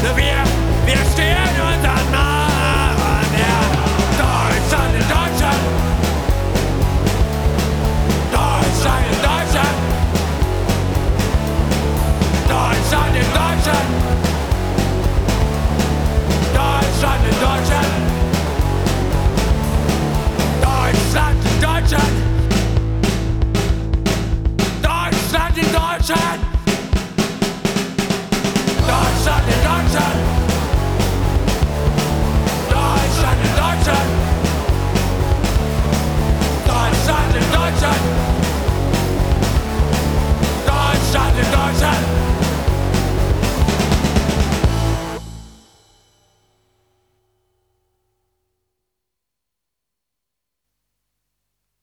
Wir stehen unseren Namen, ja. Deutschland in Deutschland. Deutschland in Deutschland. Deutschland in Deutschland. Deutschland in Deutschland. Deutschland in Deutschland. Deutschland in Deutschland. Deutschland in Deutschland.